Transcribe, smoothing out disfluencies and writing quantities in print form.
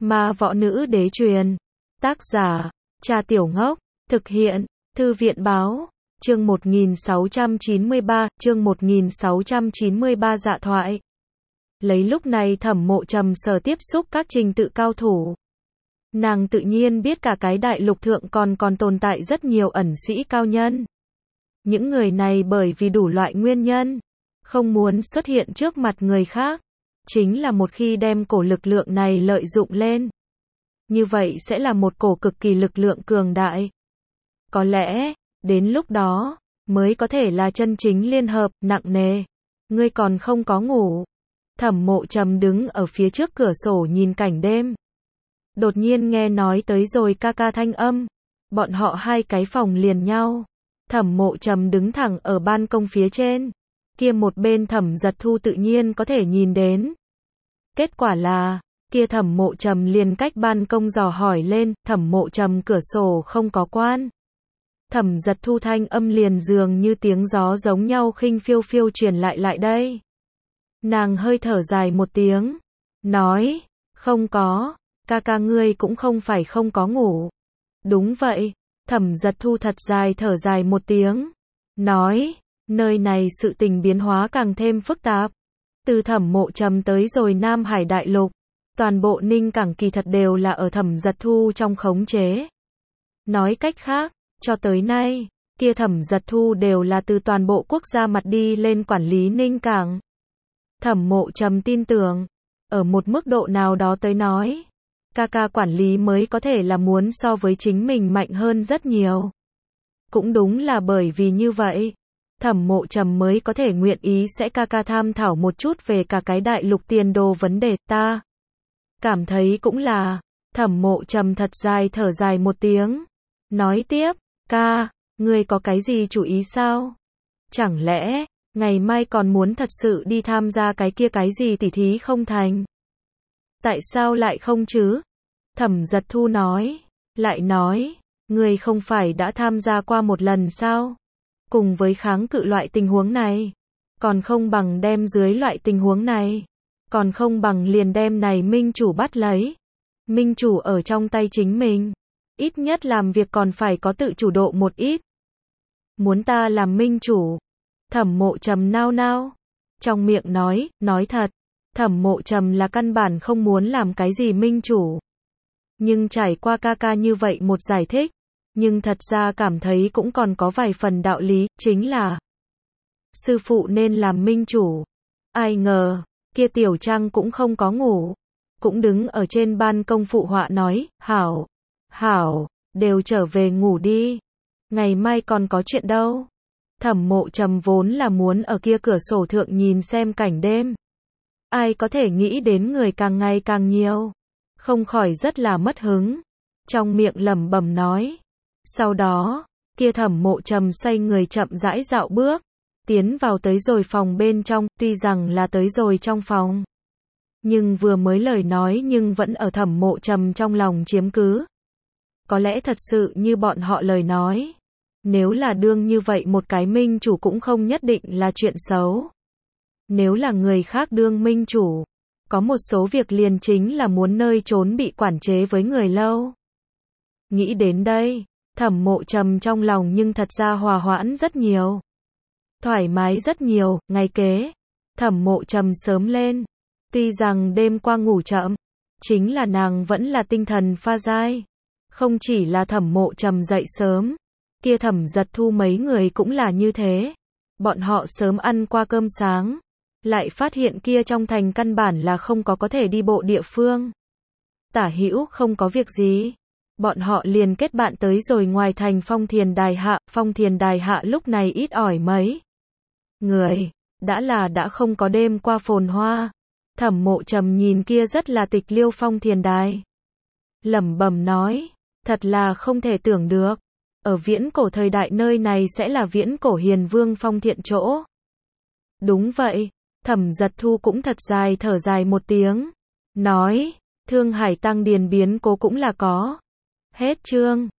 Ma Võ Nữ Đế truyền. Tác giả, Cha Tiểu Ngốc. Thực hiện, Thư viện báo. Chương 1693, dạ thoại. Lấy lúc này Thẩm Mộ Trầm sở tiếp xúc các trình tự cao thủ. Nàng tự nhiên biết cả cái đại lục thượng còn tồn tại rất nhiều ẩn sĩ cao nhân. Những người này bởi vì đủ loại nguyên nhân, không muốn xuất hiện trước mặt người khác. Chính là một khi đem cổ lực lượng này lợi dụng lên, như vậy sẽ là một cổ cực kỳ lực lượng cường đại. Có lẽ, đến lúc đó, mới có thể là chân chính liên hợp, nặng nề. Ngươi còn không có ngủ. Thẩm Mộ Trầm đứng ở phía trước cửa sổ nhìn cảnh đêm. Đột nhiên nghe nói tới rồi ca ca thanh âm. Bọn họ hai cái phòng liền nhau. Thẩm Mộ Trầm đứng thẳng ở ban công phía trên. Kia một bên Thẩm Giật Thu tự nhiên có thể nhìn đến. Kết quả là, kia Thẩm Mộ Trầm liền cách ban công dò hỏi lên, Thẩm Mộ Trầm cửa sổ không có quan. Thẩm Giật Thu thanh âm liền dường như tiếng gió giống nhau khinh phiêu phiêu truyền lại đây. Nàng hơi thở dài một tiếng, nói, không có, ca ca ngươi cũng không phải không có ngủ. Đúng vậy, Thẩm Giật Thu thật dài thở dài một tiếng, nói, nơi này sự tình biến hóa càng thêm phức tạp. Từ Thẩm Mộ Trầm tới rồi Nam Hải Đại Lục, toàn bộ Ninh Cảng kỳ thật đều là ở Thẩm Giật Thu trong khống chế. Nói cách khác, cho tới nay, kia Thẩm Giật Thu đều là từ toàn bộ quốc gia mặt đi lên quản lý Ninh Cảng. Thẩm Mộ Trầm tin tưởng, ở một mức độ nào đó tới nói, ca ca quản lý mới có thể là muốn so với chính mình mạnh hơn rất nhiều. Cũng đúng là bởi vì như vậy, Thẩm Mộ Trầm mới có thể nguyện ý sẽ ca ca tham thảo một chút về cả cái đại lục tiền đồ vấn đề. Ta cảm thấy cũng là. Thẩm Mộ Trầm thật dài thở dài một tiếng, nói tiếp, ca, ngươi có cái gì chủ ý sao? Chẳng lẽ, ngày mai còn muốn thật sự đi tham gia cái kia cái gì tỉ thí không thành? Tại sao lại không chứ? Thẩm Giật Thu nói, lại nói, ngươi không phải đã tham gia qua một lần sao? Cùng với kháng cự loại tình huống này, còn không bằng đem dưới loại tình huống này, còn không bằng liền đem này minh chủ bắt lấy. Minh chủ ở trong tay chính mình, ít nhất làm việc còn phải có tự chủ độ một ít. Muốn ta làm minh chủ? Thẩm Mộ Trầm nao nao, trong miệng nói thật, Thẩm Mộ Trầm là căn bản không muốn làm cái gì minh chủ. Nhưng trải qua ca ca như vậy một giải thích, nhưng thật ra cảm thấy cũng còn có vài phần đạo lý, chính là sư phụ nên làm minh chủ. Ai ngờ, kia Tiểu Trăng cũng không có ngủ, cũng đứng ở trên ban công phụ họa nói, hảo, đều trở về ngủ đi, ngày mai còn có chuyện đâu. Thẩm Mộ Trầm vốn là muốn ở kia cửa sổ thượng nhìn xem cảnh đêm. Ai có thể nghĩ đến người càng ngày càng nhiều, không khỏi rất là mất hứng, trong miệng lẩm bẩm nói. Sau đó, kia Thẩm Mộ Trầm xoay người chậm rãi dạo bước, tiến vào tới rồi phòng bên trong, tuy rằng là tới rồi trong phòng, nhưng vừa mới lời nói nhưng vẫn ở Thẩm Mộ Trầm trong lòng chiếm cứ. Có lẽ thật sự như bọn họ lời nói, nếu là đương như vậy một cái minh chủ cũng không nhất định là chuyện xấu. Nếu là người khác đương minh chủ, có một số việc liền chính là muốn nơi trốn bị quản chế với người lâu. Nghĩ đến đây, Thẩm Mộ Trầm trong lòng nhưng thật ra hòa hoãn rất nhiều, thoải mái rất nhiều. Ngày kế, Thẩm Mộ Trầm sớm lên, tuy rằng đêm qua ngủ chậm, chính là nàng vẫn là tinh thần pha dai. Không chỉ là Thẩm Mộ Trầm dậy sớm, kia Thẩm Giật Thu mấy người cũng là như thế. Bọn họ sớm ăn qua cơm sáng, lại phát hiện kia trong thành căn bản là không có thể đi bộ địa phương. Tả hữu không có việc gì, bọn họ liền kết bạn tới rồi ngoài thành Phong Thiền Đài Hạ. Phong Thiền Đài Hạ lúc này ít ỏi mấy người, đã không có đêm qua phồn hoa. Thẩm Mộ Trầm nhìn kia rất là tịch liêu Phong Thiền Đài, lẩm bẩm nói, thật là không thể tưởng được, ở viễn cổ thời đại nơi này sẽ là viễn cổ hiền vương phong thiện chỗ. Đúng vậy, Thẩm Giật Thu cũng thật dài thở dài một tiếng, nói, Thương Hải Tăng Điền biến cố cũng là có. Hết chương.